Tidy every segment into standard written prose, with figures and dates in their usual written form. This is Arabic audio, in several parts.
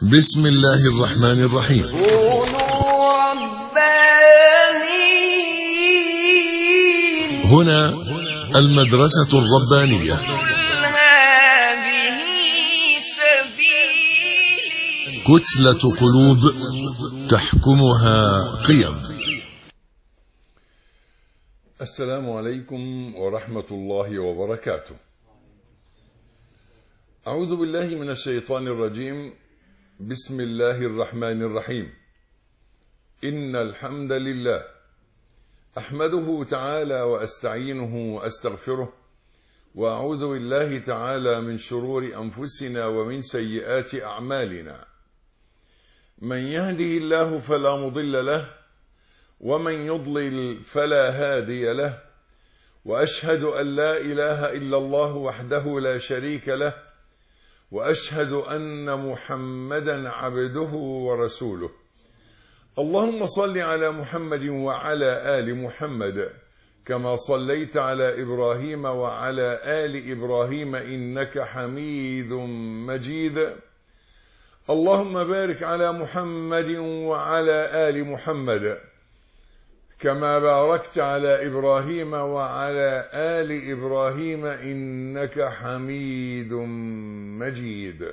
بسم الله الرحمن الرحيم. كونوا ربانيين. هنا المدرسة الربانية. هذه سبيلي. كتلة قلوب تحكمها قيم. السلام عليكم ورحمة الله وبركاته. أعوذ بالله من الشيطان الرجيم. بسم الله الرحمن الرحيم. إن الحمد لله أحمده تعالى وأستعينه وأستغفره، وأعوذ بالله تعالى من شرور أنفسنا ومن سيئات أعمالنا. من يهده الله فلا مضل له، ومن يضلل فلا هادي له، وأشهد أن لا إله إلا الله وحده لا شريك له، وأشهد أن محمدا عبده ورسوله. اللهم صل على محمد وعلى آل محمد كما صليت على إبراهيم وعلى آل إبراهيم إنك حميد مجيد. اللهم بارك على محمد وعلى آل محمد كما باركت على إبراهيم وعلى آل إبراهيم إنك حميد مجيد.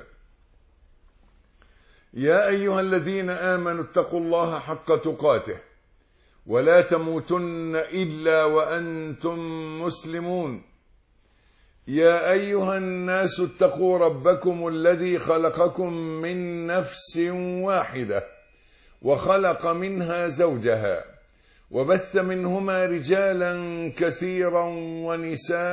يا أيها الذين آمنوا اتقوا الله حق تقاته ولا تموتن إلا وأنتم مسلمون. يا أيها الناس اتقوا ربكم الذي خلقكم من نفس واحدة وخلق منها زوجها وبث منهما رجالا كثيرا ونساء،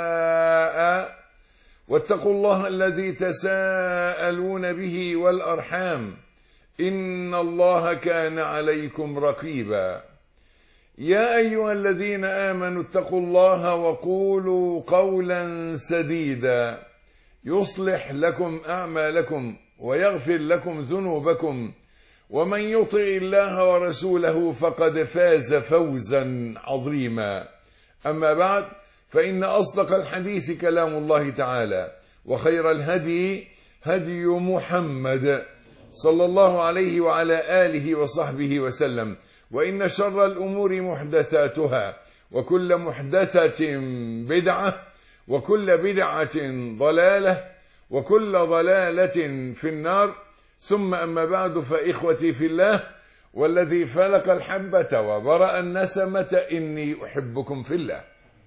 واتقوا الله الذي تساءلون به والأرحام إن الله كان عليكم رقيبا. يا أيها الذين آمنوا اتقوا الله وقولوا قولا سديدا يصلح لكم أعمالكم ويغفر لكم ذنوبكم، ومن يطع الله ورسوله فقد فاز فوزا عظيما. أما بعد، فإن أصدق الحديث كلام الله تعالى، وخير الهدي هدي محمد صلى الله عليه وعلى آله وصحبه وسلم، وإن شر الأمور محدثاتها، وكل محدثة بدعة، وكل بدعة ضلالة، وكل ضلالة في النار. ثم أما بعد، فإخوتي في الله، والذي فلق الحبة وبرأ النسمة إني أحبكم في الله،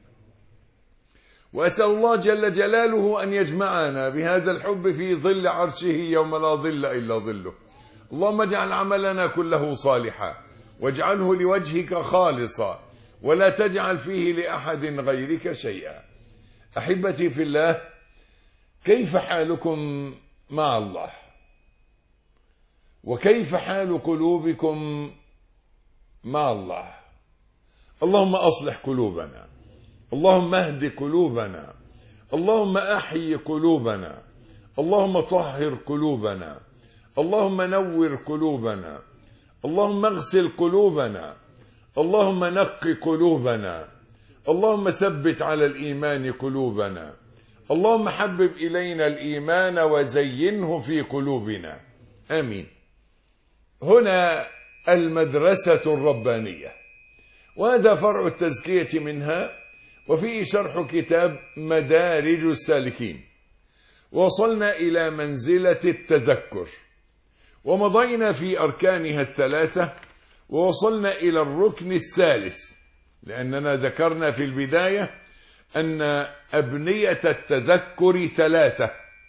وأسأل الله جل جلاله أن يجمعنا بهذا الحب في ظل عرشه يوم لا ظل إلا ظله. اللهم اجعل عملنا كله صالحا، واجعله لوجهك خالصا، ولا تجعل فيه لأحد غيرك شيئا. أحبتي في الله، كيف حالكم مع الله؟ وكيف حال قلوبكم مع الله؟ اللهم أصلح قلوبنا، اللهم اهد قلوبنا، اللهم أحيي قلوبنا، اللهم طهر قلوبنا، اللهم نور قلوبنا، اللهم اغسل قلوبنا، اللهم نق قلوبنا، اللهم ثبت على الإيمان قلوبنا، اللهم حبب إلينا الإيمان وزينه في قلوبنا، آمين. هنا المدرسة الربانية، وهذا فرع التزكية منها، وفيه شرح كتاب مدارج السالكين. وصلنا إلى منزلة التذكر، ومضينا في أركانها الثلاثة، ووصلنا إلى الركن الثالث، لأننا ذكرنا في البداية أن أبنية التذكر ثلاثة: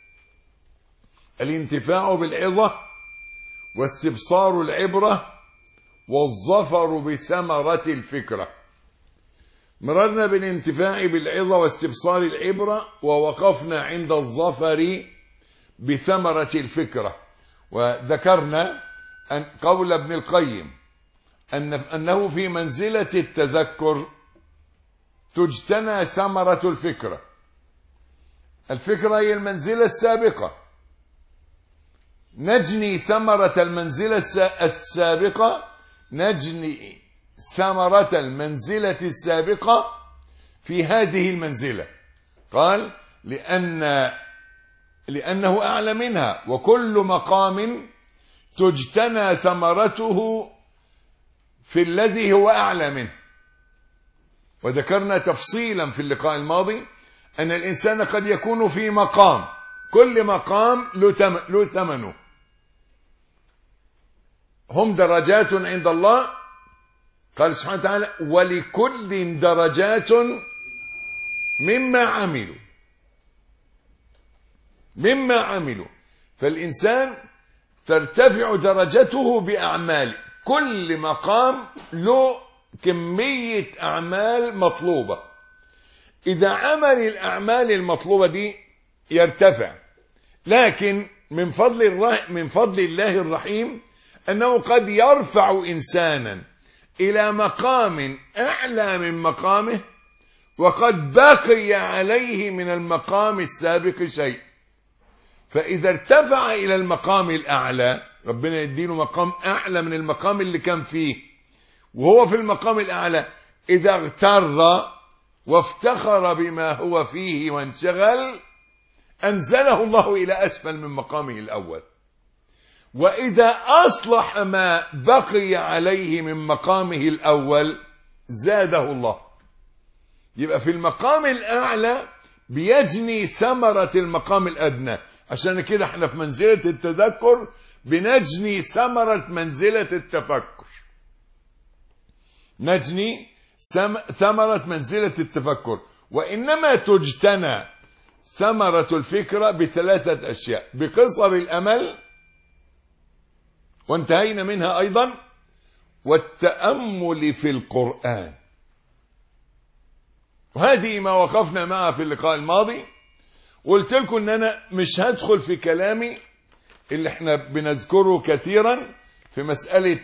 الانتفاع بالعظة، واستبصار العبرة، والظفر بثمرة الفكرة. مررنا بالانتفاع بالعظة واستبصار العبرة، ووقفنا عند الظفر بثمرة الفكرة، وذكرنا أن قول ابن القيم أنه في منزلة التذكر تجتنى ثمرة الفكرة. الفكرة هي المنزلة السابقة، نجني ثمرة المنزلة السابقة، نجني ثمرة المنزلة السابقة في هذه المنزلة. قال: لأن لأنه أعلى منها، وكل مقام تجتنى ثمرته في الذي هو أعلى منه. وذكرنا تفصيلا في اللقاء الماضي أن الإنسان قد يكون في مقام، كل مقام له ثمنه. هم درجات عند الله، قال سبحانه وتعالى ولكل درجات مما عملوا. فالإنسان ترتفع درجته بأعماله، كل مقام له كمية أعمال مطلوبة، إذا عمل الأعمال المطلوبة دي يرتفع. لكن من فضل الله الرحيم أنه قد يرفع إنسانا إلى مقام أعلى من مقامه، وقد بقي عليه من المقام السابق شيء. فإذا ارتفع إلى المقام الأعلى، ربنا يديله مقام أعلى من المقام اللي كان فيه، وهو في المقام الأعلى إذا اغتر وافتخر بما هو فيه وانشغل، أنزله الله إلى أسفل من مقامه الأول. وإذا أصلح ما بقي عليه من مقامه الأول زاده الله. يبقى في المقام الأعلى بيجني ثمرة المقام الأدنى. عشان كده احنا في منزلة التذكر بنجني ثمرة منزلة التفكر، نجني ثمرة منزلة التفكر. وإنما تجتنى ثمرة الفكرة بثلاثة أشياء: بقصر الأمل، وانتهينا منها أيضا، والتأمل في القرآن. وهذه ما وقفنا معها في اللقاء الماضي. قلت لكم ان انا مش هدخل في كلامي اللي احنا بنذكره كثيرا في مسألة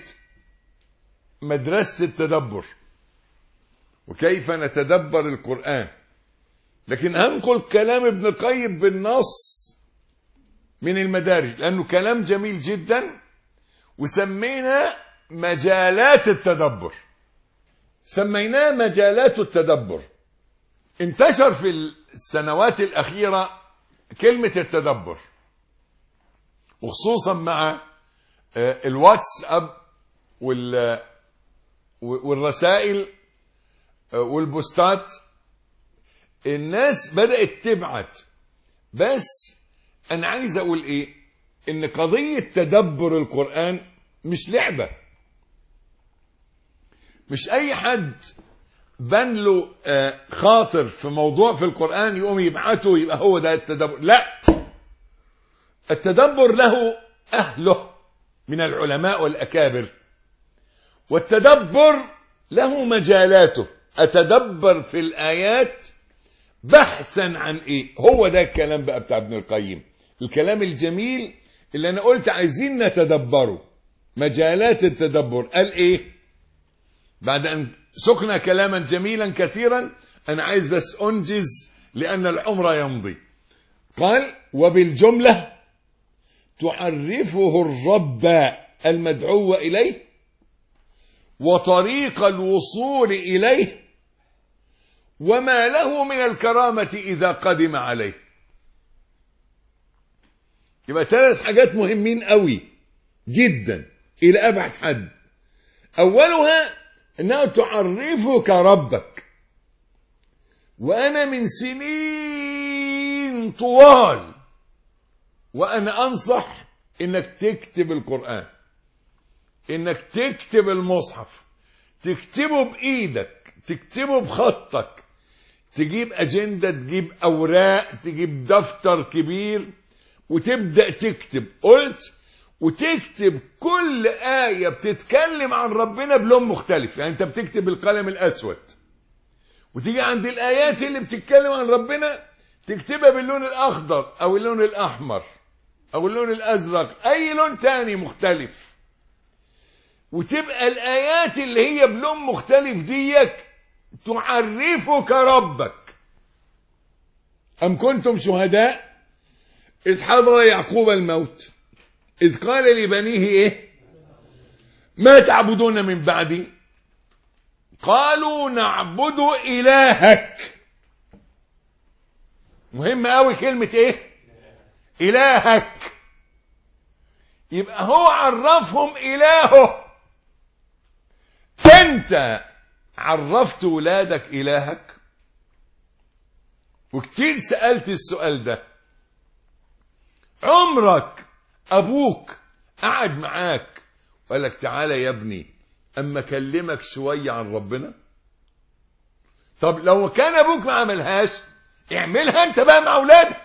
مدرسة التدبر وكيف نتدبر القرآن، لكن هنقل كلام ابن القيم بالنص من المدارج، لأنه كلام جميل جدا. وسمينا مجالات التدبر، سميناه مجالات التدبر. انتشر في السنوات الأخيرة كلمة التدبر، وخصوصا مع الواتساب والرسائل والبوستات، الناس بدأت تبعت. بس أنا عايز أقول إيه؟ إن قضية تدبر القرآن مش لعبة، مش أي حد بان له خاطر في موضوع في القرآن يقوم يبعته يبقى هو ده التدبر. لا، التدبر له أهله من العلماء والأكابر، والتدبر له مجالاته. أتدبر في الآيات بحثا عن إيه؟ هو ده الكلام بقى بتاع ابن القيم، الكلام الجميل اللي أنا قلت عايزين نتدبره. مجالات التدبر قال إيه؟ بعد أن سقنا كلاما جميلا كثيرا، أنا عايز بس أنجز لأن العمر يمضي. قال: وبالجملة تعرفه الرب المدعو إليه وطريق الوصول إليه وما له من الكرامة إذا قدم عليه. يبقى 3 حاجات مهمين قوي جدا إلى أبعد حد. أولها أنه تعرفك ربك. وأنا من سنين طوال وأنا أنصح إنك تكتب القرآن، إنك تكتب المصحف، تكتبه بإيدك، تكتبه بخطك، تجيب أجندة، تجيب أوراق، تجيب دفتر كبير وتبدأ تكتب. قلت وتكتب كل آية بتتكلم عن ربنا بلون مختلف. يعني أنت بتكتب بالقلم الأسود، وتيجي عند الآيات اللي بتتكلم عن ربنا تكتبها باللون الأخضر أو اللون الأحمر أو اللون الأزرق، أي لون تاني مختلف. وتبقى الآيات اللي هي بلون مختلف ديك تعرفك ربك. أم كنتم شهداء إذ حضر يعقوب الموت إذ قال لبنيه إيه؟ ما تعبدون من بعدي؟ قالوا نعبد إلهك. مهم قوي كلمة إيه؟ إلهك، يبقى هو عرفهم إلهه. أنت عرفت ولادك إلهك؟ وكتير سألت السؤال ده. عمرك أبوك قعد معاك وقال لك تعالى يا ابني أما أكلمك شوية عن ربنا؟ طب لو كان أبوك ما عملهاش، اعملها أنت بقى مع أولادك،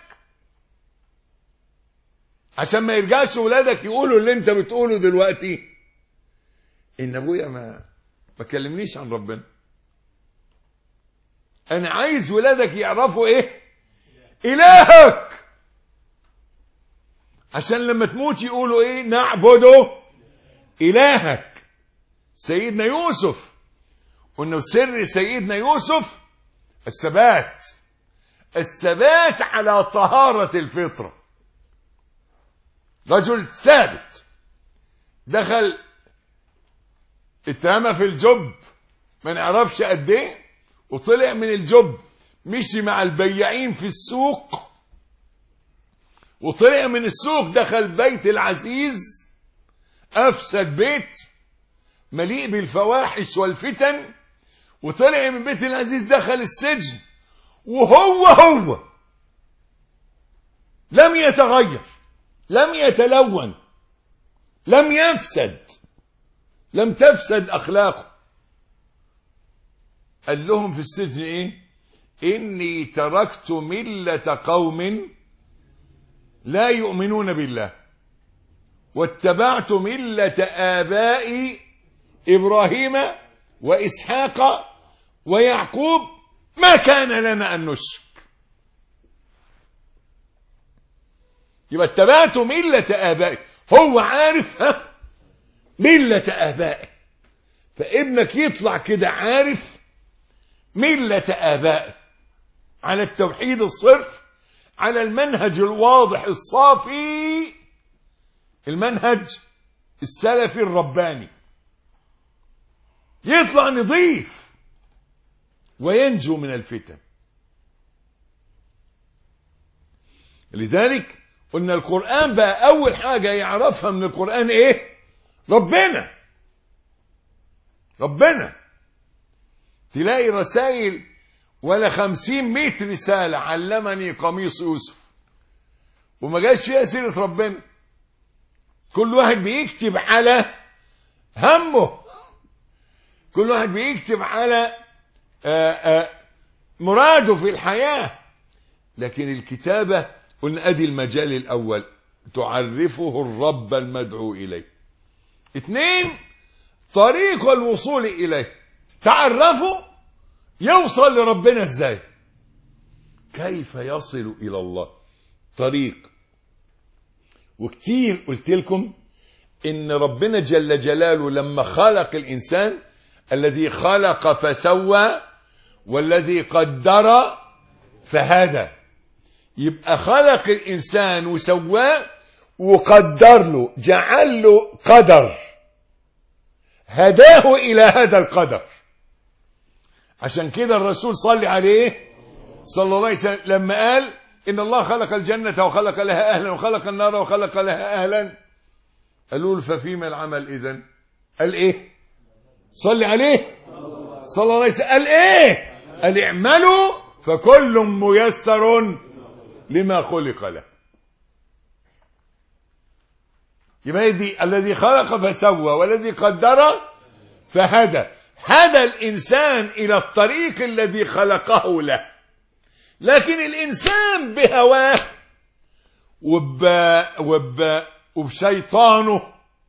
عشان ما يرجعش أولادك يقولوا اللي أنت بتقوله دلوقتي، إن أبويا ما كلمنيش عن ربنا. أنا عايز ولادك يعرفوا إيه؟ إلهك، عشان لما تموت يقولوا إيه؟ نعبده إلهك. سيدنا يوسف، وإنه سر سيدنا يوسف الثبات على طهارة الفطرة. رجل ثابت، دخل اترمى في الجب ما نعرفش قد ايه، وطلع من الجب مشي مع البياعين في السوق، وطلع من السوق دخل بيت العزيز، افسد بيت مليء بالفواحش والفتن، وطلع من بيت العزيز دخل السجن، وهو لم يتغير، لم يتلون، لم يفسد، لم تفسد أخلاقه. قال لهم في السجن إيه؟ إني تركت ملة قوم لا يؤمنون بالله واتبعت ملة آبائي إبراهيم وإسحاق ويعقوب ما كان لنا أن نشرك. يبقى اتبعت ملة آبائي، هو عارف ملة آبائه، فابنك يطلع كده عارف ملة آبائه، على التوحيد الصرف، على المنهج الواضح الصافي، المنهج السلفي الرباني، يطلع نظيف وينجو من الفتن. لذلك قلنا القرآن بقى أول حاجة يعرفها من القرآن إيه؟ ربنا. تلاقي رسائل ولا 50-100 رسالة، علمني قميص يوسف، وما جاش فيها سيرة ربنا. كل واحد بيكتب على همه، كل واحد بيكتب على مراده في الحياة. لكن الكتابة قلنا ادي المجال الاول، تعرفه الرب المدعو اليه. 2 طريق الوصول اليه، تعرفه يوصل لربنا ازاي، كيف يصل الى الله، طريق. وكتير قلت لكم ان ربنا جل جلاله لما خلق الانسان، الذي خلق فسوى والذي قدر فهدى، يبقى خلق الإنسان وسواه وقدر له، جعل له قدر، هداه إلى هذا القدر. عشان كده الرسول صلى عليه صلى الله عليه وسلم لما قال إن الله خلق الجنة وخلق لها أهلا وخلق النار وخلق لها أهلا، قالوا له ففيما العمل إذن؟ قال إيه؟ صلى عليه صلى الله عليه وسلم، قال إيه؟ قال اعملوا فكل ميسر لما خلق له. يبقى دي الذي خلق فسوى والذي قدر فهدى، هدى الإنسان إلى الطريق الذي خلقه له. لكن الإنسان بهواه وبشيطانه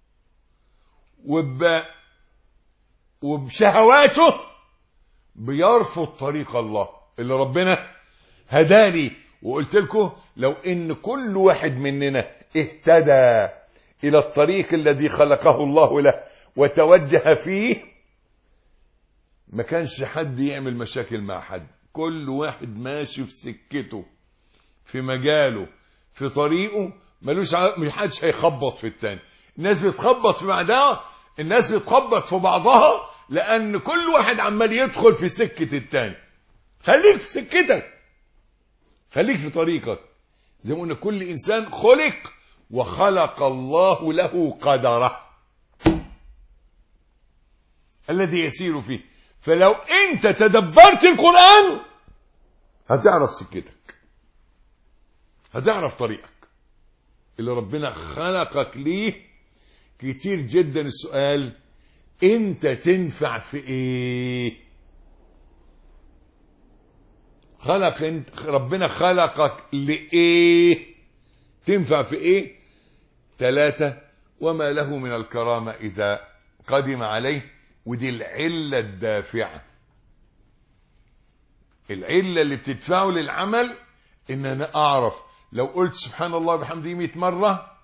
وبشهواته بيرفض طريق الله اللي ربنا هداني. وقلت لكم لو ان كل واحد مننا اهتدى الى الطريق الذي خلقه الله له وتوجه فيه، ما كانش حد يعمل مشاكل مع حد. كل واحد ماشي في سكته، في مجاله، في طريقه، مش حدش هيخبط في التاني. الناس بتخبط في بعضها، الناس بتخبط في بعضها لان كل واحد عمال يدخل في سكة التاني. خليك في سكتك، خليك في طريقك. زي ما قلنا كل إنسان خلق وخلق الله له قدره الذي يسير فيه. فلو أنت تدبرت القرآن هتعرف سكتك، هتعرف طريقك اللي ربنا خلقك ليه. كتير جدا السؤال انت تنفع في ايه؟ ربنا خلقك لإيه؟ تنفع في ايه؟ 3 وما له من الكرامة إذا قدم عليه. ودي العلة الدافعة، العلة اللي بتدفعه للعمل. ان انا اعرف لو قلت سبحان الله وبحمده 100 مرة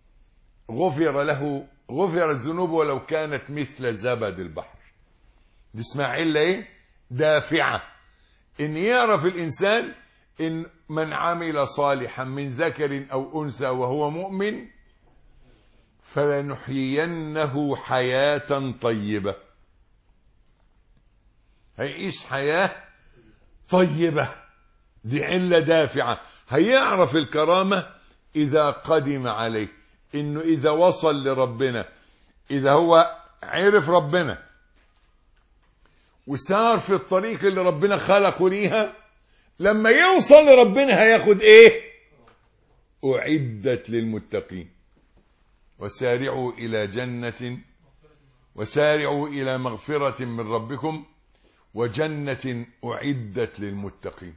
غفرت ذنوبه ولو كانت مثل زبد البحر. دي اسمها علة ايه؟ دافعة. ان يعرف الانسان ان من عمل صالحا من ذكر او انثى وهو مؤمن فلنحيينه حياة طيبة. هيعيش حياة طيبة، دي علة دافعة. هيعرف الكرامة إذا قدم عليه، إنه إذا وصل لربنا، إذا هو عرف ربنا وسار في الطريق اللي ربنا خلقه ليها، لما يوصل لربنا هياخد إيه؟ أعدت للمتقين وسارعوا إلى مغفرة من ربكم وجنة أعدت للمتقين.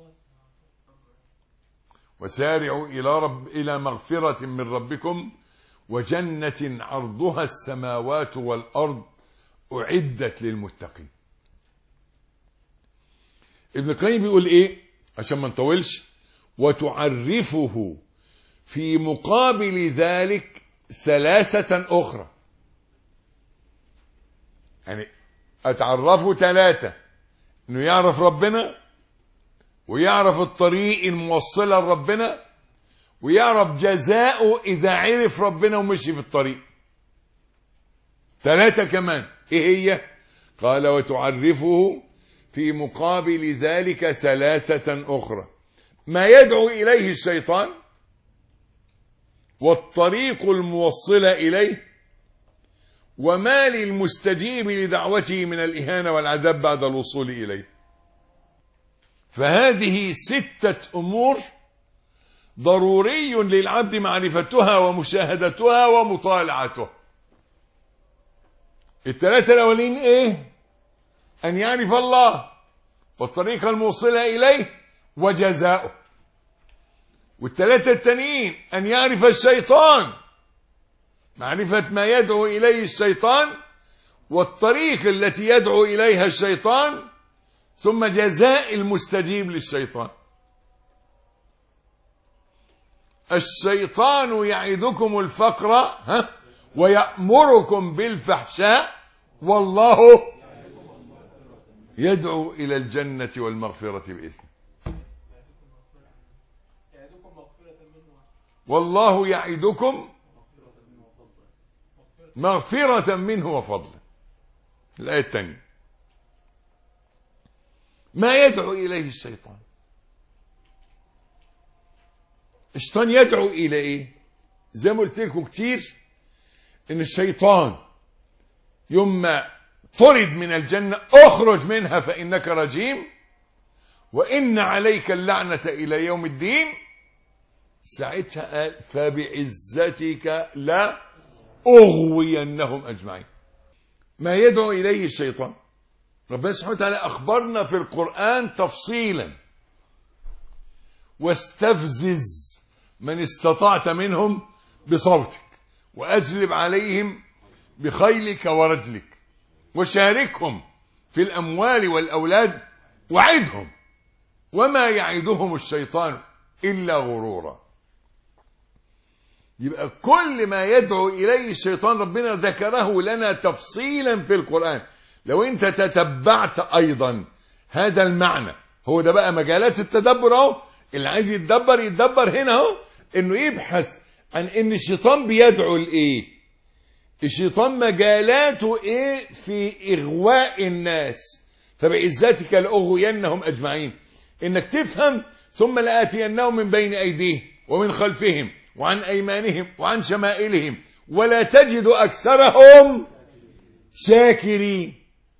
وسارعوا إلى مغفرة من ربكم وجنة عرضها السماوات والأرض أعدت للمتقين. ابن القيم بيقول إيه عشان ما نطولش؟ وتعرفه في مقابل ذلك 3 أخرى. يعني أتعرفه 3: إنه يعرف ربنا، ويعرف الطريق الموصلة لربنا، ويعرف جزاؤه إذا عرف ربنا ومشي في الطريق. 3 كمان. إيه هي؟ قال وتعرفه في مقابل ذلك 3 أخرى: ما يدعو إليه الشيطان، والطريق الموصلة إليه، وما للمستجيب لدعوته من الإهانة والعذاب بعد الوصول إليه. فهذه 6 أمور ضروري للعبد معرفتها ومشاهدتها ومطالعتها. 3 الأولين إيه؟ أن يعرف الله والطريق الموصلة إليه وجزاؤه. 3 التانيين أن يعرف الشيطان، معرفة ما يدعو إليه الشيطان والطريق التي يدعو إليها الشيطان، ثم جزاء المستجيب للشيطان. الشيطان يعدكم الفقر ويأمركم بالفحشاء والله يدعو إلى الجنة والمغفرة بإذنه. والله يعدكم مغفرة منه وفضلا. الآية الثانية: ما يدعو إليه الشيطان. الشيطان يدعو إلى إيه؟ زي ما قلت لكم كتير إن الشيطان يوم ما طرد من الجنة اخرج منها فإنك رجيم وإن عليك اللعنة إلى يوم الدين، ساعتها قال فبعزتك لا أغوينهم أجمعين. ما يدعو إليه الشيطان، ربنا سبحانه وتعالى أخبرنا في القرآن تفصيلا: واستفزز من استطعت منهم بصوتك وأجلب عليهم بخيلك ورجلك وشاركهم في الأموال والأولاد وعدهم وما يعدهم الشيطان إلا غرورا. يبقى كل ما يدعو إليه الشيطان ربنا ذكره لنا تفصيلا في القرآن. لو انت تتبعت أيضا هذا المعنى، هو ده بقى مجالات التدبر اهو. اللي عايز يتدبر هنا اهو، انه يبحث عن ان الشيطان بيدعو لإيه، الشيطان مجالاته ايه في إغواء الناس. فبعزتك لأغوينهم أجمعين، انك تفهم: ثم لآتينهم من بين أيديهم ومن خلفهم وعن أيمانهم وعن شمائلهم ولا تجد أكثرهم شاكرين.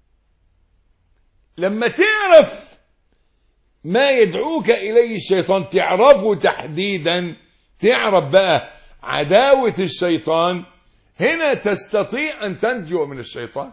لما تعرف ما يدعوك إليه الشيطان، تعرفه تحديدا، تعرف بقى عداوة الشيطان، هنا تستطيع أن تنجو من الشيطان،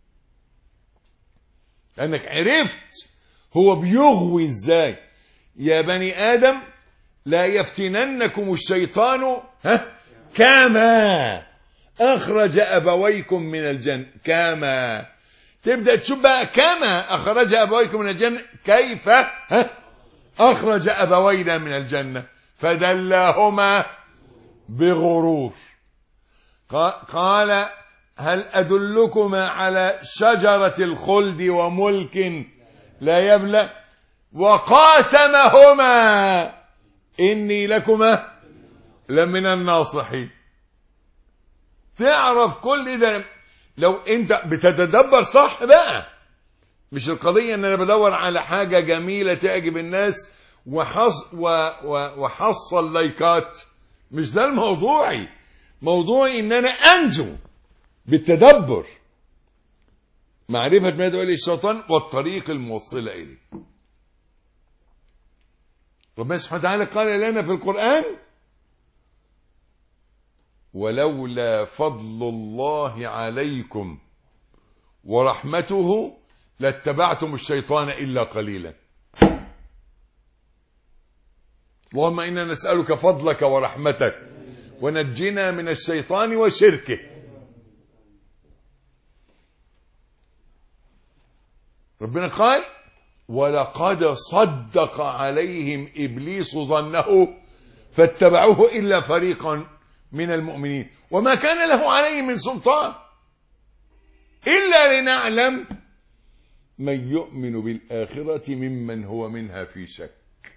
لأنك عرفت هو بيغوي إزاي. يا بني آدم لا يفتننكم الشيطان كما أخرج أبويكم من الجنة. كما تبدأ تشوف بقى كما أخرج أبويكم من الجنة، كيف أخرج أبوينا من الجنة، فدلاهما بغرور. قال هل أدلكما على شجرة الخلد وملك لا يبلى، وقاسمهما إني لكما لمن الناصحين. تعرف كل ده لو انت بتتدبر صح بقى. مش القضية ان انا بدور على حاجة جميلة تعجب الناس وحصل لايكات، مش ده الموضوعي. موضوعي ان انا انجو بالتدبر، معرفة ما يدعو اليه الشيطان والطريق الموصلة اليه. ربنا سبحانه وتعالى قال لنا في القرآن ولولا فضل الله عليكم ورحمته لاتبعتم الشيطان إلا قليلا. اللهم إنا نسألك فضلك ورحمتك ونجنا من الشيطان وشركه. ربنا قال ولقد صدق عليهم إبليس ظنه فاتبعوه إلا فريقا من المؤمنين وما كان له عليه من سلطان إلا لنعلم من يؤمن بالآخرة ممن هو منها في شك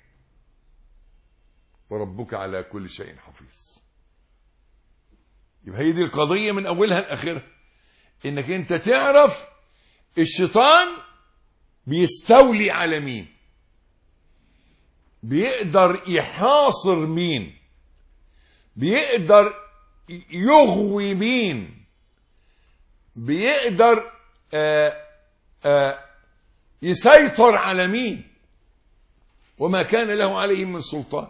وربك على كل شيء حفيظ. يبقى هي دي القضية من أولها لآخرها، إنك أنت تعرف الشيطان بيستولي على مين، بيقدر يحاصر مين، بيقدر يغوي مين، بيقدر يسيطر على مين، وما كان له عليهم من سلطان.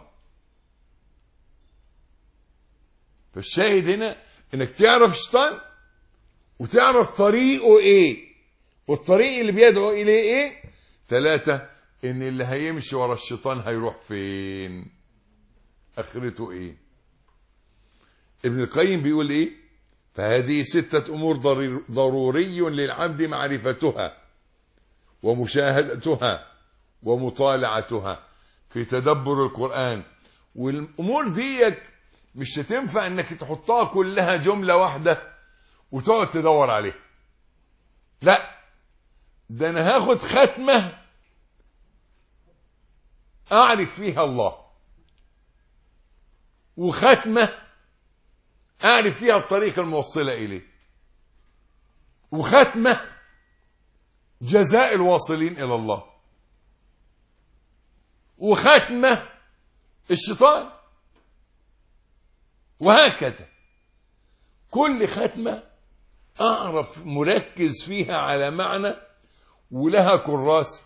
فالشاهد هنا انك تعرف الشيطان وتعرف طريقه ايه والطريق اللي بيدعو اليه ايه. 3 ان اللي هيمشي ورا الشيطان هيروح فين، اخرته ايه. ابن القيم بيقول ايه؟ فهذه 6 امور ضروري للعبد معرفتها ومشاهدتها ومطالعتها في تدبر القرآن. والامور دي مش هتنفع انك تحطها كلها جملة واحدة وتقعد تدور عليها، لا، ده انا هاخد ختمة اعرف فيها الله، وختمة اعرف فيها الطريق الموصلة اليه، وختمة جزاء الواصلين الى الله، وختمة الشيطان، وهكذا. كل ختمة اعرف مركز فيها على معنى، ولها كراسة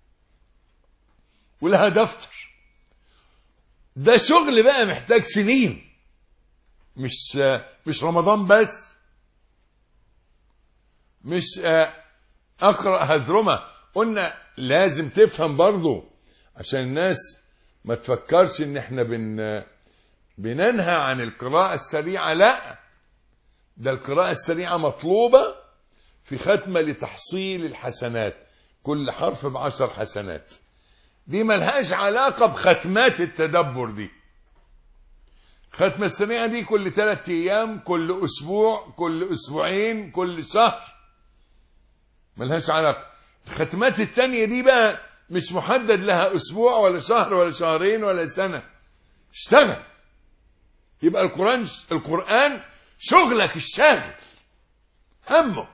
ولها دفتر. ده شغل بقى محتاج سنين، مش رمضان بس، مش اقرأ هذرمة. قلنا لازم تفهم برضو عشان الناس ما تفكرش ان احنا بننهى عن القراءة السريعة. لا، ده القراءة السريعة مطلوبة في ختمة لتحصيل الحسنات، كل حرف ب10 حسنات. دي ملهاش علاقة بختمات التدبر دي. ختمة السريعة دي كل 3 أيام، كل أسبوع، كل أسبوعين، كل شهر، ملهاش علاقة. الختمات التانية دي بقى مش محدد لها أسبوع ولا شهر ولا شهرين ولا سنة. اشتغل، يبقى القرآن شغلك الشاغل، همك.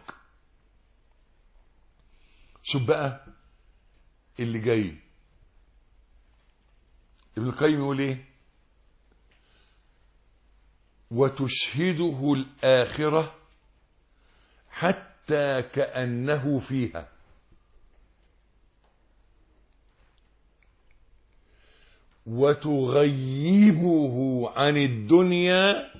شوف بقى اللي جاي. ابن القيم يقول ايه؟ وتشهده الآخرة حتى كأنه فيها، وتغيبه عن الدنيا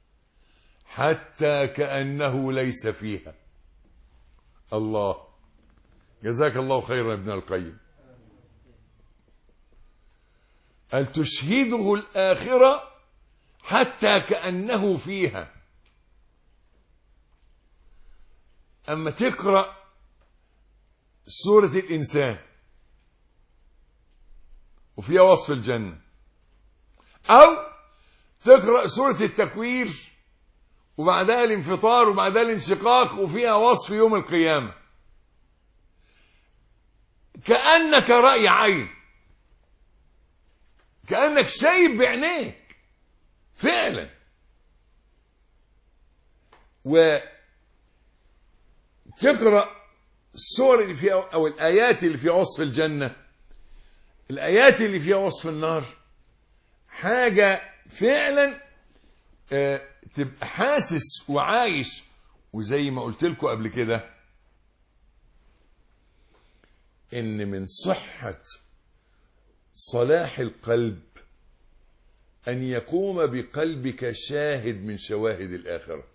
حتى كأنه ليس فيها. الله، جزاك الله خيرا ابن القيم. قال تشهده الآخرة حتى كأنه فيها. أما تقرأ سورة الإنسان وفيها وصف الجنة، أو تقرأ سورة التكوير وبعدها الانفطار وبعدها الانشقاق وفيها وصف يوم القيامة، كأنك رأي عين، كأنك شايف بعينيك فعلا. وتقرأ السور اللي فيها أو الآيات اللي فيها وصف الجنة، الآيات اللي فيها وصف النار، حاجة فعلا تبقى حاسس وعايش. وزي ما قلت لكم قبل كده إن من صحة صلاح القلب أن يقوم بقلبك شاهد من شواهد الآخرة.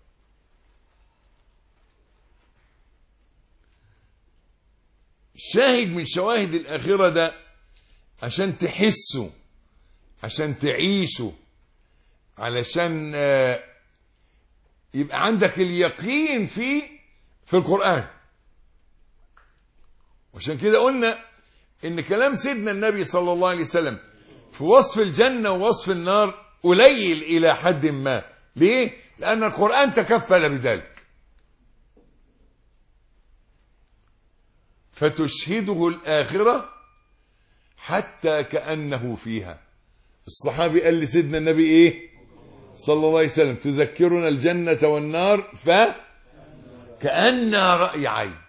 شاهد من شواهد الآخرة ده عشان تحسه، عشان تعيشه، علشان يبقى عندك اليقين في القرآن. وعشان كده قلنا إن كلام سيدنا النبي صلى الله عليه وسلم في وصف الجنة ووصف النار قليل إلى حد ما. ليه؟ لأن القرآن تكفل بذلك. فتشهده الآخرة حتى كأنه فيها. الصحابي قال لسيدنا النبي إيه صلى الله عليه وسلم؟ تذكرنا الجنة والنار فكأننا رأي عين.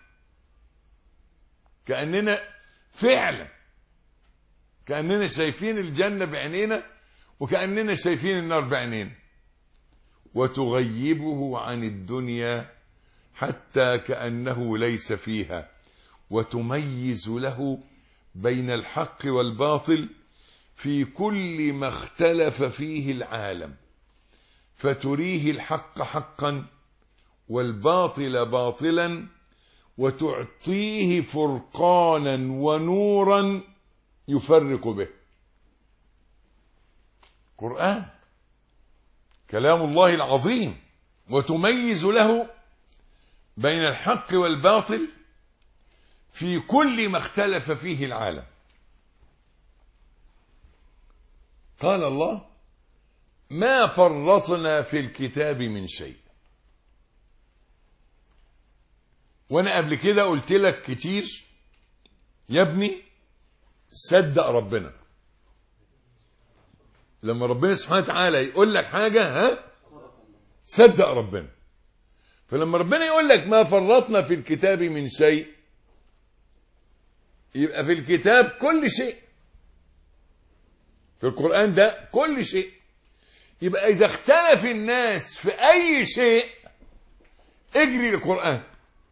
كأننا فعلا، كأننا شايفين الجنة بعينينا وكأننا شايفين النار بعينينا. وتغيبه عن الدنيا حتى كأنه ليس فيها، وتميز له بين الحق والباطل في كل ما اختلف فيه العالم، فتريه الحق حقا والباطل باطلا، وتعطيه فرقانا ونورا يفرق به. قرآن كلام الله العظيم. وتميز له بين الحق والباطل في كل ما اختلف فيه العالم. قال الله: ما فرطنا في الكتاب من شيء. وانا قبل كده قلت لك كتير يا ابني صدق ربنا. لما ربنا سبحانه وتعالى يقول لك حاجة صدق ربنا. فلما ربنا يقول لك ما فرطنا في الكتاب من شيء، يبقى في الكتاب كل شيء، في القرآن ده كل شيء. يبقى إذا اختلف الناس في أي شيء اجري للقرآن،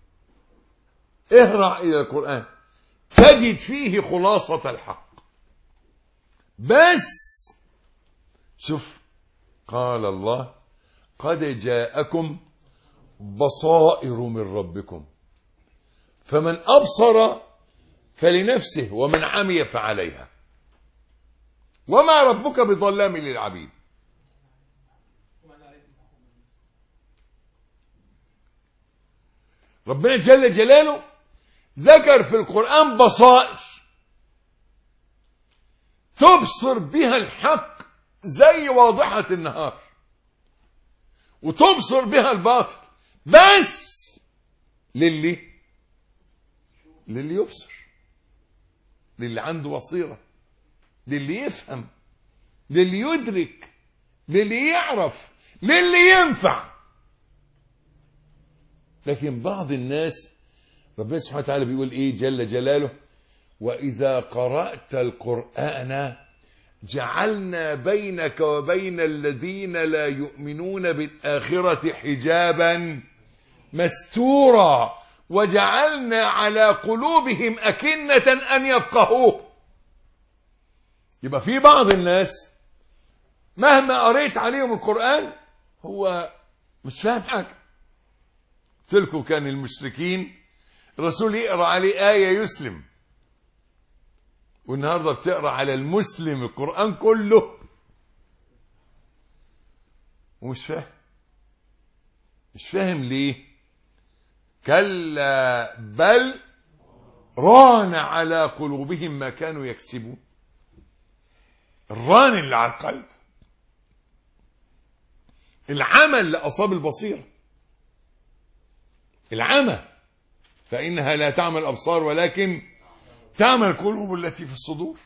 اهرع إلى القرآن، تجد فيه خلاصة الحق. بس شوف، قال الله: قد جاءكم بصائر من ربكم فمن أبصر فلنفسه ومن عمي فعليها وما ربك بظلام للعبيد. ربنا جل جلاله ذكر في القرآن بصائر تبصر بها الحق زي واضحة النهار، وتبصر بها الباطل، بس للي يبصر، للي عنده بصيرة، للي يفهم، للي يدرك، للي يعرف، للي ينفع. لكن بعض الناس ربنا سبحانه وتعالى بيقول ايه جل جلاله: وإذا قرأت القرآن جعلنا بينك وبين الذين لا يؤمنون بالآخرة حجابا مستورا وجعلنا على قلوبهم أكنة أن يفقهوه. يبقى في بعض الناس مهما قريت عليهم القرآن هو مش فاهم حاجة. تلكوا كان المشركين الرسول يقرأ عليه آية يسلم، والنهاردة بتقرأ على المسلم القرآن كله ومش فاهم. مش فاهم ليه؟ كلا بل ران على قلوبهم ما كانوا يكسبون. الران اللي على القلب، العمى اللي أصاب البصيرة، العمى فإنها لا تعمى الأبصار ولكن تعمى القلوب التي في الصدور.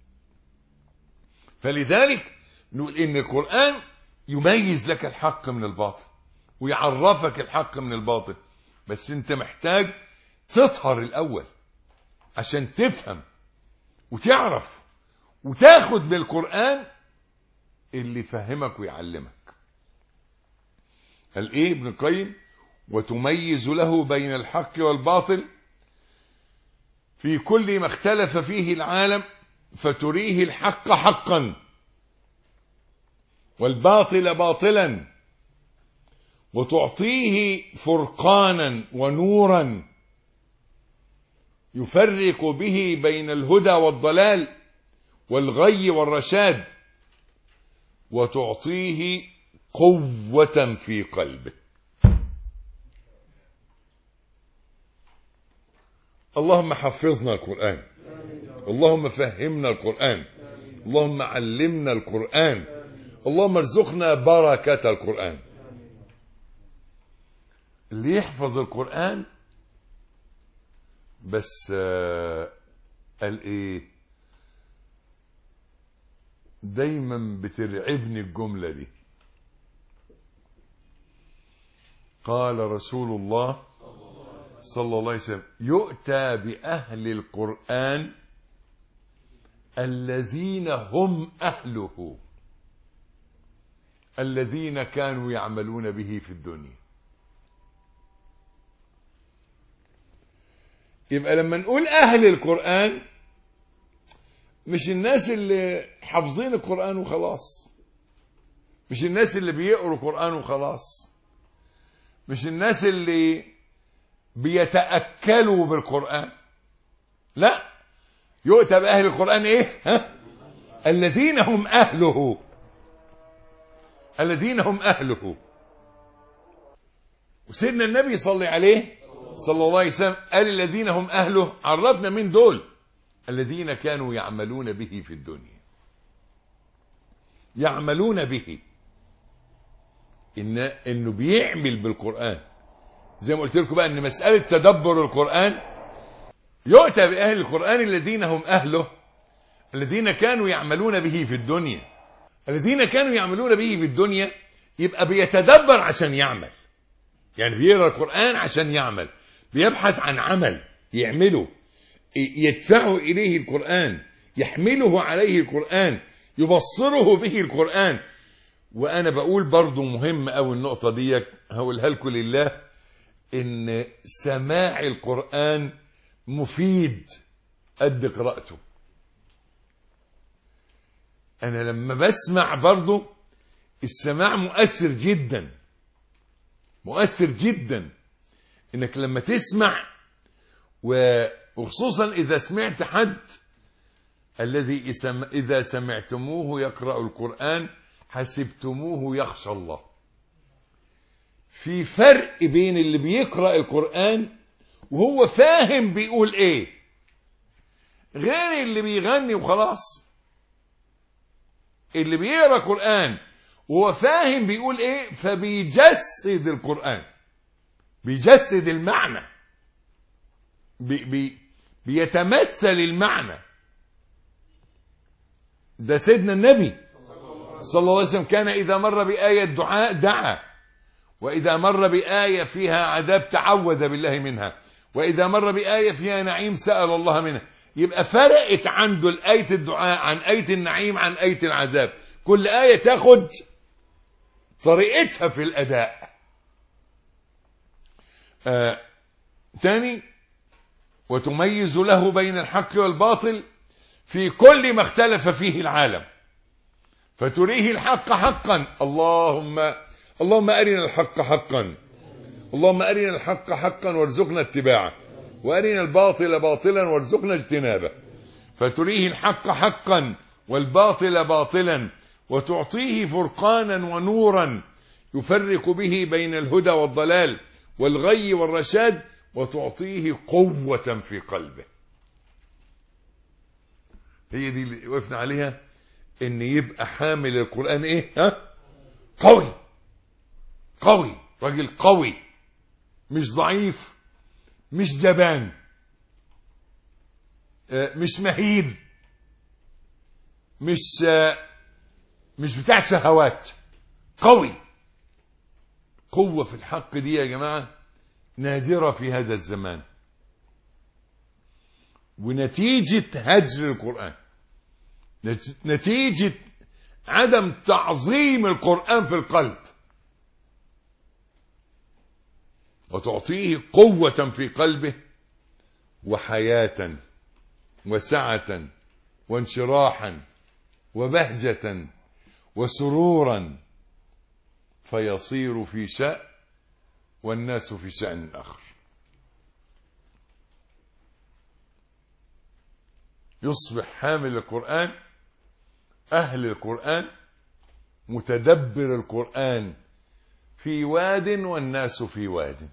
فلذلك نقول إن القرآن يميز لك الحق من الباطل ويعرفك الحق من الباطل، بس أنت محتاج تطهر الأول عشان تفهم وتعرف وتاخد بالقرآن اللي يفهمك ويعلمك. قال إيه ابن القيم؟ وتميز له بين الحق والباطل في كل ما اختلف فيه العالم، فتريه الحق حقا والباطل باطلا، وتعطيه فرقانا ونورا يفرق به بين الهدى والضلال والغي والرشاد، وتعطيه قوة في قلبه. اللهم حفظنا القرآن، اللهم فهمنا القرآن، اللهم علمنا القرآن، اللهم ارزقنا بركة القرآن. اللي يحفظ القرآن بس قال ايه؟ دايما بترعبني الجملة دي. قال رسول الله صلى الله عليه وسلم: يؤتى بأهل القرآن الذين هم أهله، الذين كانوا يعملون به في الدنيا. يبقى لما نقول أهل القرآن مش الناس اللي حافظين القرآن وخلاص، مش الناس اللي بيقروا القرآن وخلاص، مش الناس اللي بيتأكلوا بالقرآن. لا، يؤتى بأهل القرآن ايه؟ الذين هم أهله، الذين هم أهله. وسيدنا النبي صلى الله عليه وسلم قال الذين هم أهله، عرفنا من دول؟ الذين كانوا يعملون به في الدنيا. يعملون به إنه بيعمل بالقرآن. زي ما قلت لكم بقى ان مسألة تدبر القرآن يؤتى بأهل القرآن الذين هم أهله، الذين كانوا يعملون به في الدنيا. الذين كانوا يعملون به في الدنيا يبقى بيتدبر عشان يعمل، يعني بيقرأ القرآن عشان يعمل، بيبحث عن عمل يعمله، يدفعه إليه القرآن، يحمله عليه القرآن، يبصره به القرآن. وأنا بقول برضو مهم أوي النقطة دي، هقولها لكم لله، إن سماع القرآن مفيد قد قراءته. أنا لما بسمع برضو السماع مؤثر جدا، مؤثر جدا. إنك لما تسمع وخصوصا إذا سمعت حد الذي إذا سمعتموه يقرأ القرآن حسبتموه يخشى الله. في فرق بين اللي بيقرأ القرآن وهو فاهم بيقول ايه، غير اللي بيغني وخلاص. اللي بيقرأ القرآن وهو فاهم بيقول ايه فبيجسد القرآن، بيجسد المعنى، بيتمثل المعنى. ده سيدنا النبي صلى الله عليه وسلم كان إذا مر بآية دعاء دعا، وإذا مر بآية فيها عذاب تعوذ بالله منها، وإذا مر بآية فيها نعيم سأل الله منها. يبقى فرقت عنده الآية الدعاء عن آية النعيم عن آية العذاب. كل آية تاخد طريقتها في الأداء. تاني، وتميز له بين الحق والباطل في كل ما اختلف فيه العالم، فتريه الحق حقا. اللهم أرنا الحق حقا، اللهم أرنا الحق حقا وارزقنا اتباعه، وأرنا الباطل باطلا وارزقنا اجتنابه. فتريه الحق حقا والباطل باطلا، وتعطيه فرقانا ونورا يفرق به بين الهدى والضلال والغي والرشاد، وتعطيه قوة في قلبه. هي دي اللي وقفنا عليها، ان يبقى حامل القرآن ايه؟ قوي، قوي، راجل قوي، مش ضعيف، مش جبان، مش مهيب، مش بتاع شهوات، قوي. قوة في الحق دي يا جماعة نادرة في هذا الزمان، ونتيجة هجر القرآن، نتيجة عدم تعظيم القرآن في القلب. وتعطيه قوة في قلبه وحياة وسعة وانشراحا وبهجة وسرورا، فيصير في شأن والناس في شأن آخر. يصبح حامل القرآن، أهل القرآن، متدبر القرآن في واد والناس في واد.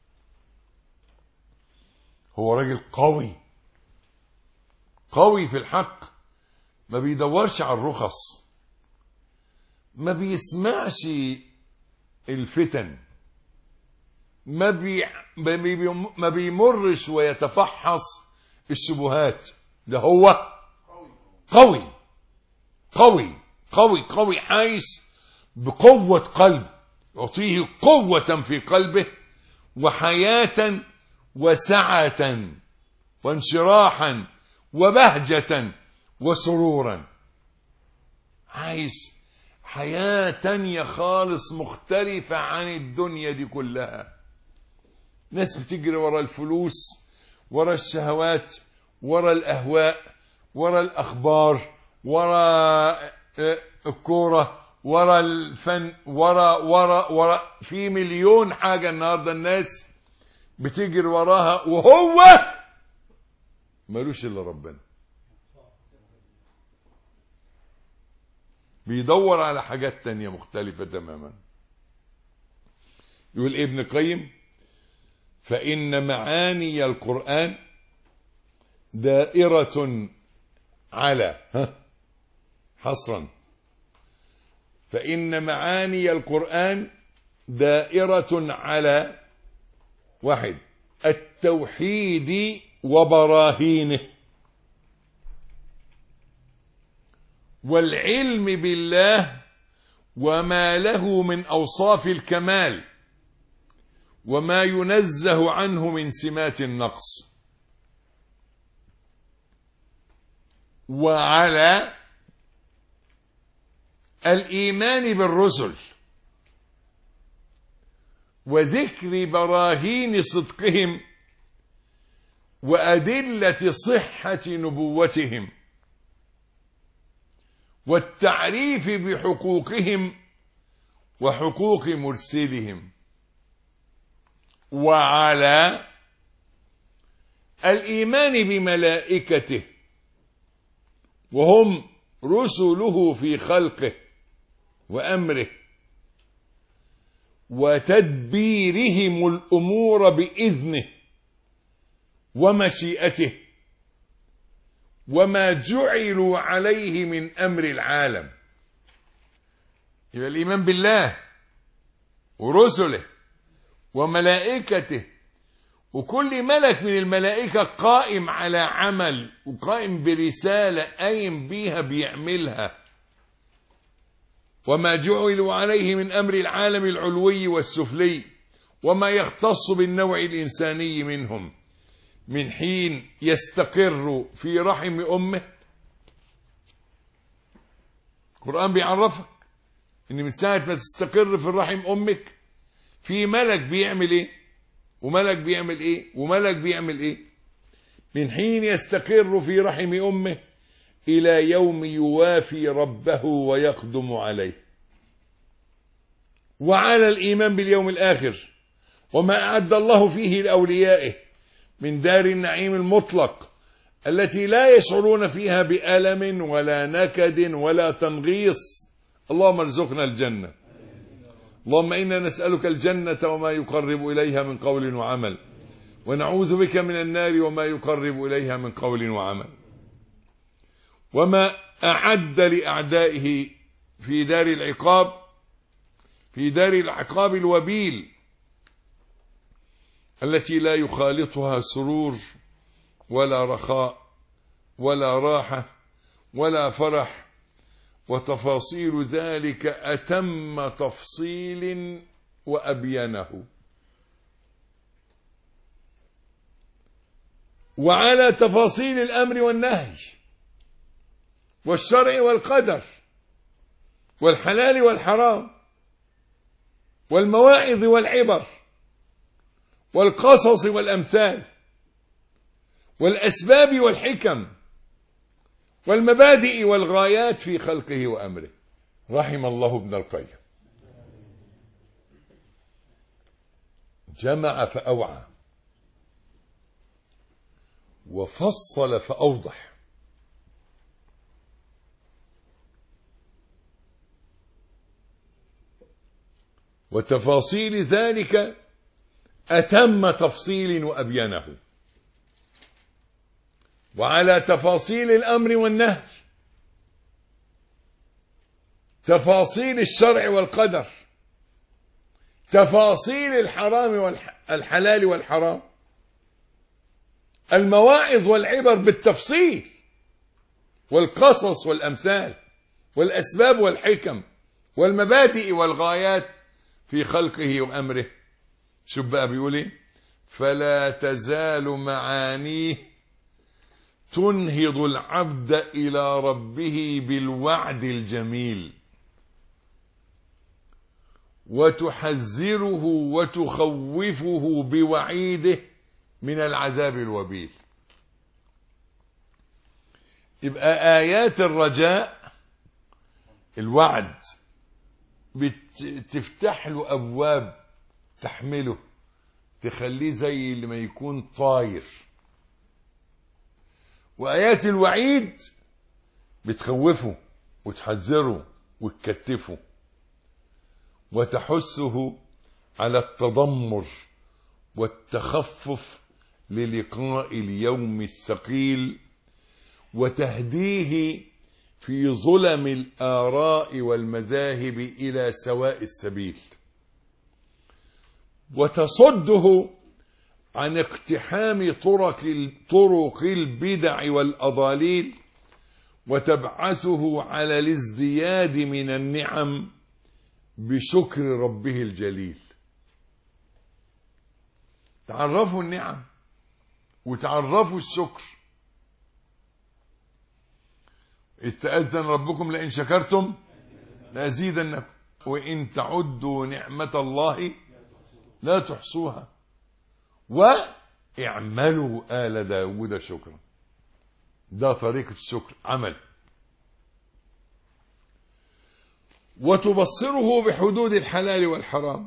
هو راجل قوي، قوي في الحق، ما بيدورش على الرخص، ما بيسمعش الفتن، ما بيمرش ويتفحص الشبهات. ده هو قوي قوي قوي قوي، عايش بقوة قلب، يعطيه قوة في قلبه وحياة وسعة وانشراحا وبهجة وسرورا. عايش حياة تانية خالص مختلفة عن الدنيا دي كلها. ناس بتجري ورا الفلوس، ورا الشهوات، ورا الأهواء، ورا الأخبار، ورا الكورة، ورا الفن، ورا في مليون حاجة النهاردة الناس بتجري وراها، وهو ملوش إلا ربنا. بيدور على حاجات تانية مختلفة تماما. يقول ابن القيم: فإن معاني القرآن دائرة على حصرا فإن معاني القرآن دائرة على 1 التوحيد وبراهينه، والعلم بالله وما له من أوصاف الكمال وما ينزه عنه من سمات النقص، وعلى الإيمان بالرسل وذكر براهين صدقهم وأدلة صحة نبوتهم والتعريف بحقوقهم وحقوق مرسلهم، وعلى الإيمان بملائكته وهم رسله في خلقه وأمره وتدبيرهم الأمور بإذنه ومشيئته وما جعلوا عليه من أمر العالم. يبقى الإيمان بالله ورسله وملائكته، وكل ملك من الملائكة قائم على عمل وقائم برسالة قايم بيها بيعملها، وما جعلوا عليه من أمر العالم العلوي والسفلي وما يختص بالنوع الإنساني منهم، من حين يستقر في رحم أمه. القرآن بيعرفك إن من ساعة ما تستقر في رحم أمك في ملك بيعمل إيه وملك بيعمل إيه وملك بيعمل إيه. من حين يستقر في رحم أمه إلى يوم يوافي ربه ويقدم عليه، وعلى الإيمان باليوم الآخر وما أعد الله فيه لأوليائه من دار النعيم المطلق التي لا يشعرون فيها بألم ولا نكد ولا تنغيص. اللهم ارزقنا الجنة. اللهم إنا نسألك الجنة وما يقرب إليها من قول وعمل، ونعوذ بك من النار وما يقرب إليها من قول وعمل. وما أعد لأعدائه في دار العقاب، في دار العقاب الوبيل التي لا يخالطها سرور ولا رخاء ولا راحة ولا فرح. وتفاصيل ذلك أتم تفصيل وأبينه. وعلى تفاصيل الأمر والنهي والشرع والقدر والحلال والحرام والمواعظ والعبر والقصص والأمثال والأسباب والحكم والمبادئ والغايات في خلقه وأمره. رحم الله ابن القيم، جمع فأوعى وفصل فأوضح، وتفاصيل ذلك أتم تفصيل وأبينه. وعلى تفاصيل الأمر والنهي، تفاصيل الشرع والقدر، تفاصيل الحرام والحلال والحرام، المواعظ والعبر بالتفصيل، والقصص والأمثال والأسباب والحكم والمبادئ والغايات في خلقه وأمره. شوف بقى بيقول ايه: فلا تزال معانيه تنهض العبد إلى ربه بالوعد الجميل، وتحذره وتخوفه بوعيده من العذاب الوبيل. يبقى آيات الرجاء الوعد بتفتح له أبواب تحمله، تخليه زي اللي ما يكون طاير. وآيات الوعيد بتخوفه وتحذره وتكتفه وتحثه على التضمر والتخفف للقاء اليوم الثقيل، وتهديه في ظلم الآراء والمذاهب إلى سواء السبيل، وتصده عن اقتحام طرق البدع والأضاليل، وتبعثه على الازدياد من النعم بشكر ربه الجليل. تعرفوا النعم وتعرفوا الشكر. استأذن ربكم لئن شكرتم لأزيدنكم وإن تعدوا نعمة الله لا تحصوها واعملوا آل داود شكرا. ده طريقة الشكر، عمل. وتبصره بحدود الحلال والحرام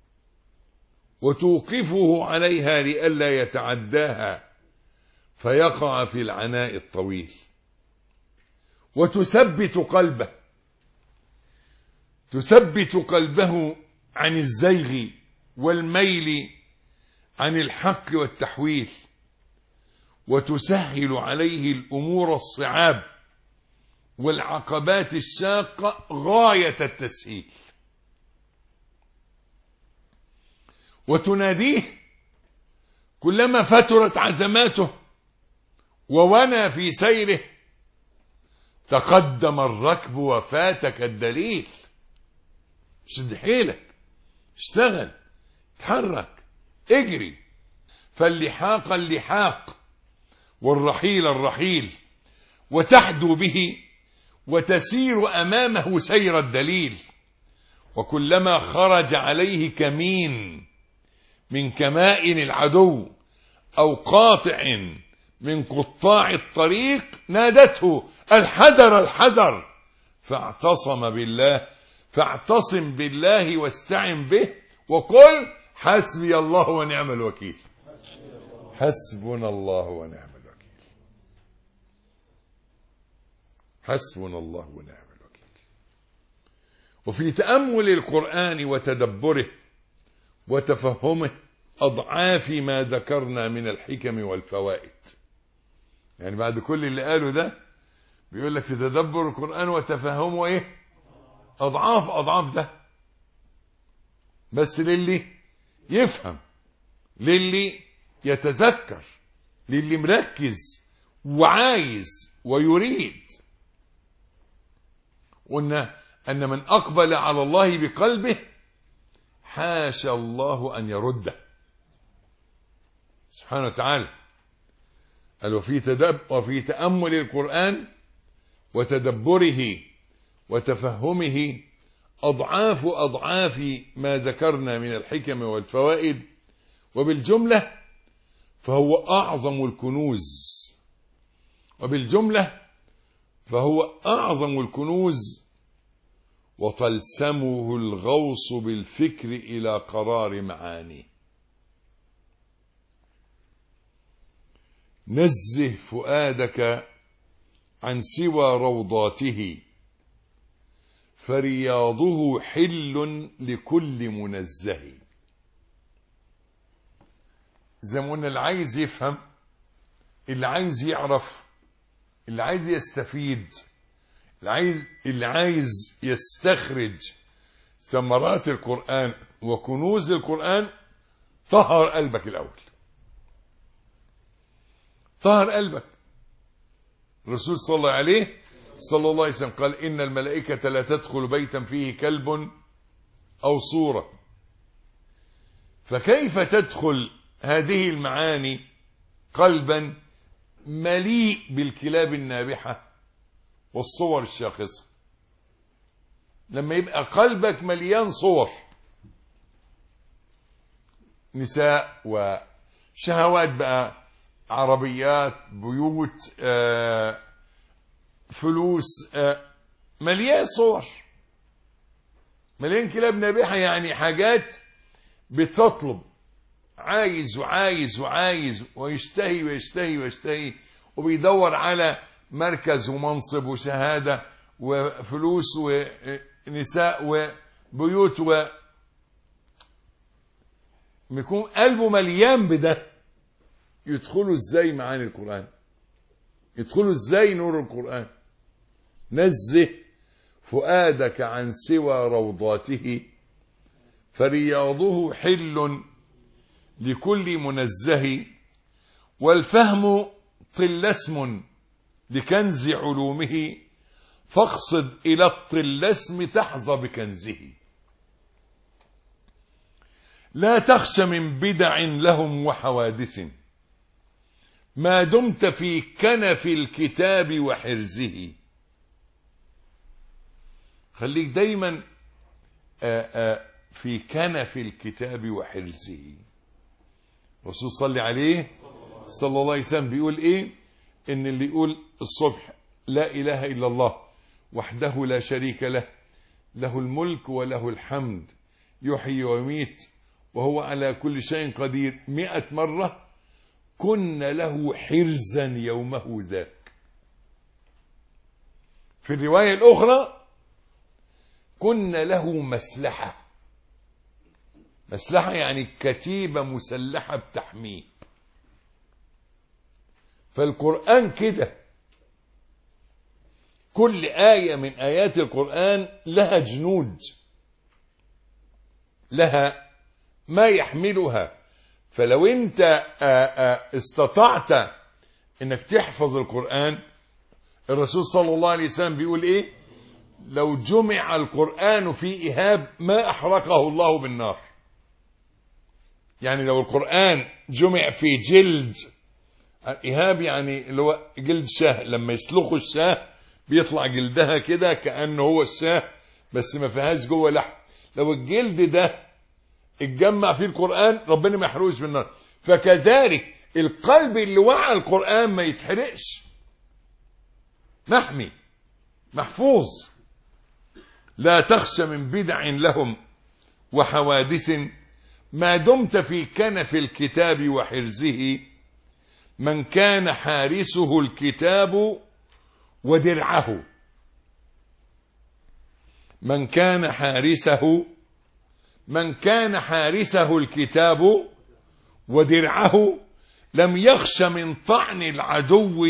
وتوقفه عليها لئلا يتعداها فيقع في العناء الطويل، وتثبت قلبه عن الزيغ والميل عن الحق والتحويل، وتسهل عليه الأمور الصعاب والعقبات الشاقة غاية التسهيل، وتناديه كلما فترت عزماته وونى في سيره: تقدم الركب وفاتك الدليل. شد حيلك، اشتغل، اتحرك، اجري. فاللحاق اللحاق، والرحيل الرحيل، وتحدو به وتسير أمامه سير الدليل. وكلما خرج عليه كمين من كمائن العدو أو قاطع من قطاع الطريق نادته الحذر الحذر، فاعتصم بالله واستعن به وقل حسبي الله ونعم الوكيل. حسبنا الله ونعم الوكيل. حسبنا الله ونعم الوكيل. وفي تأمل القرآن وتدبره وتفهمه أضعاف ما ذكرنا من الحكم والفوائد. يعني بعد كل اللي قاله ده بيقول لك في تدبر القرآن وتفهمه ايه؟ أضعاف ده، بس للي يفهم، للي يتذكر، للي مركز وعايز ويريد. قلنا أن من أقبل على الله بقلبه حاشا الله أن يرده سبحانه وتعالى. قال وفي تأمل القرآن وتدبره وتفهمه أضعاف ما ذكرنا من الحكم والفوائد، وبالجملة فهو أعظم الكنوز. وطلسمه الغوص بالفكر إلى قرار معانيه. نزه فؤادك عن سوى روضاته، فرياضه حل لكل منزه. زي ما قلنا، اللي عايز يفهم، اللي عايز يعرف، اللي عايز يستفيد، اللي عايز يستخرج ثمرات القرآن وكنوز القرآن، طهر قلبك الأول. طهر قلبك. الرسول صلى الله عليه وسلم قال إن الملائكة لا تدخل بيتا فيه كلب أو صورة. فكيف تدخل هذه المعاني قلبا مليء بالكلاب النابحة والصور الشاخصة؟ لما يبقى قلبك مليان صور، نساء وشهوات بقى، عربيات، بيوت، فلوس، مليان صور، مليان كلاب نابحة. يعني حاجات بتطلب، عايز وعايز وعايز ويشتهي ويشتهي ويشتهي، وبيدور على مركز ومنصب وشهادة وفلوس ونساء وبيوت، يكون قلبه مليان بده. يدخلوا ازاي معاني القرآن؟ يدخلوا ازاي نور القرآن؟ نزه فؤادك عن سوى روضاته، فرياضه حل لكل منزه، والفهم طلسم لكنز علومه، فاقصد إلى الطلسم تحظى بكنزه. لا تخش من بدع لهم وحوادث، ما دمت في كنف الكتاب وحرزه. خليك دايما في كنف الكتاب وحرزه. الرسول صلى عليه صلى الله عليه وسلم بيقول ايه؟ ان اللي يقول الصبح لا اله الا الله وحده لا شريك له، له الملك وله الحمد، يحيي ويميت وهو على كل شيء قدير، 100 مرة، كن له حرزا يومه ذاك. في الرواية الأخرى كن له مسلحة. مسلحة يعني كتيبة مسلحة بتحميه. فالقرآن كده، كل آية من آيات القرآن لها جنود، لها ما يحملها. فلو انت استطعت انك تحفظ القرآن، الرسول صلى الله عليه وسلم بيقول ايه؟ لو جمع القرآن في إهاب ما أحرقه الله بالنار. يعني لو القرآن جمع في جلد إهاب، يعني اللي هو جلد شاه، لما يسلخوا الشاه بيطلع جلدها كده كأنه هو الشاه بس ما فيهاش جوه لحم. لو الجلد ده اتجمع فيه القرآن ربنا ما يحرقش بالنار. فكذلك القلب اللي وعى القرآن ما يتحرقش، محمي محفوظ. لا تخشى من بدع لهم وحوادث ما دمت في كنف الكتاب وحرزه، من كان حارسه الكتاب ودرعه. من كان حارسه الكتاب ودرعه لم يخش من طعن العدو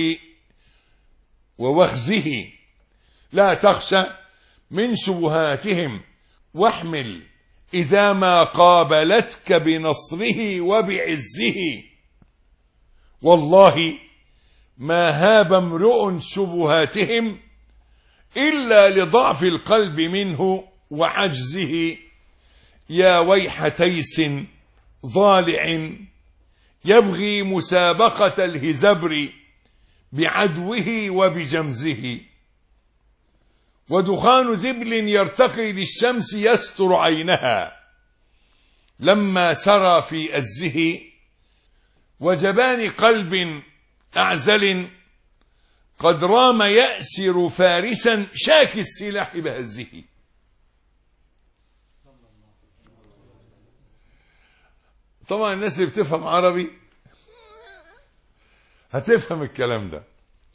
ووخزه. لا تخشى من شبهاتهم واحمل إذا ما قابلتك بنصره وبعزه. والله ما هاب امرؤ شبهاتهم إلا لضعف القلب منه وعجزه. يا ويح تيس ضالع يبغي مسابقة الهزبر بعدوه وبجمزه. ودخان زبل يرتقي للشمس يستر عينها لما سرى في أزه. وجبان قلب أعزل قد رام يأسر فارسا شاكي السلاح بهزه. طبعا الناس اللي بتفهم عربي هتفهم الكلام ده.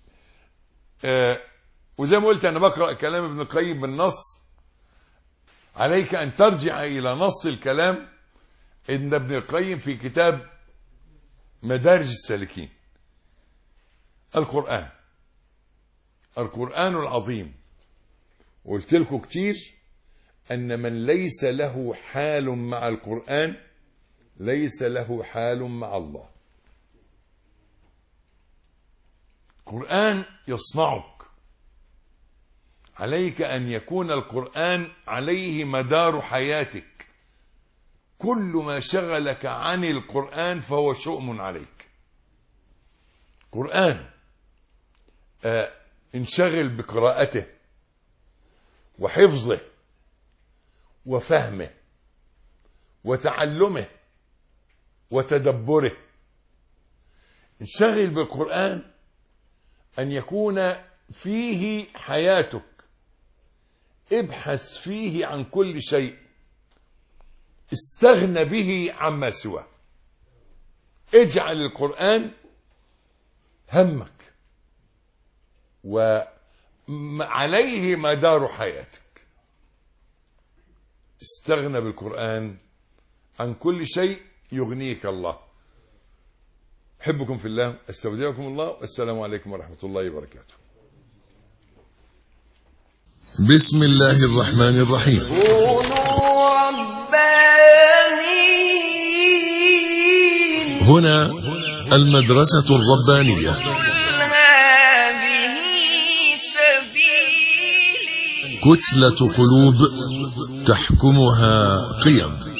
وزي ما قلت أنا بقرأ كلام ابن القيم بالنص، عليك أن ترجع إلى نص الكلام إن ابن القيم في كتاب مدارج السالكين. القرآن العظيم، قلت لكم كتير أن من ليس له حال مع القرآن ليس له حال مع الله. القرآن يصنعك، عليك أن يكون القرآن عليه مدار حياتك. كل ما شغلك عن القرآن فهو شؤم عليك. قرآن انشغل بقراءته وحفظه وفهمه وتعلمه وتدبره. انشغل بالقرآن أن يكون فيه حياتك، ابحث فيه عن كل شيء، استغنى به عما سواه. اجعل القرآن همك وعليه مدار حياتك. استغنى بالقرآن عن كل شيء يغنيك الله. أحبكم في الله، استودعكم الله، والسلام عليكم ورحمة الله وبركاته. بسم الله الرحمن الرحيم. كونوا ربانيين. هنا المدرسة الربانية. هذه سبيلي. كتلة قلوب تحكمها قيم.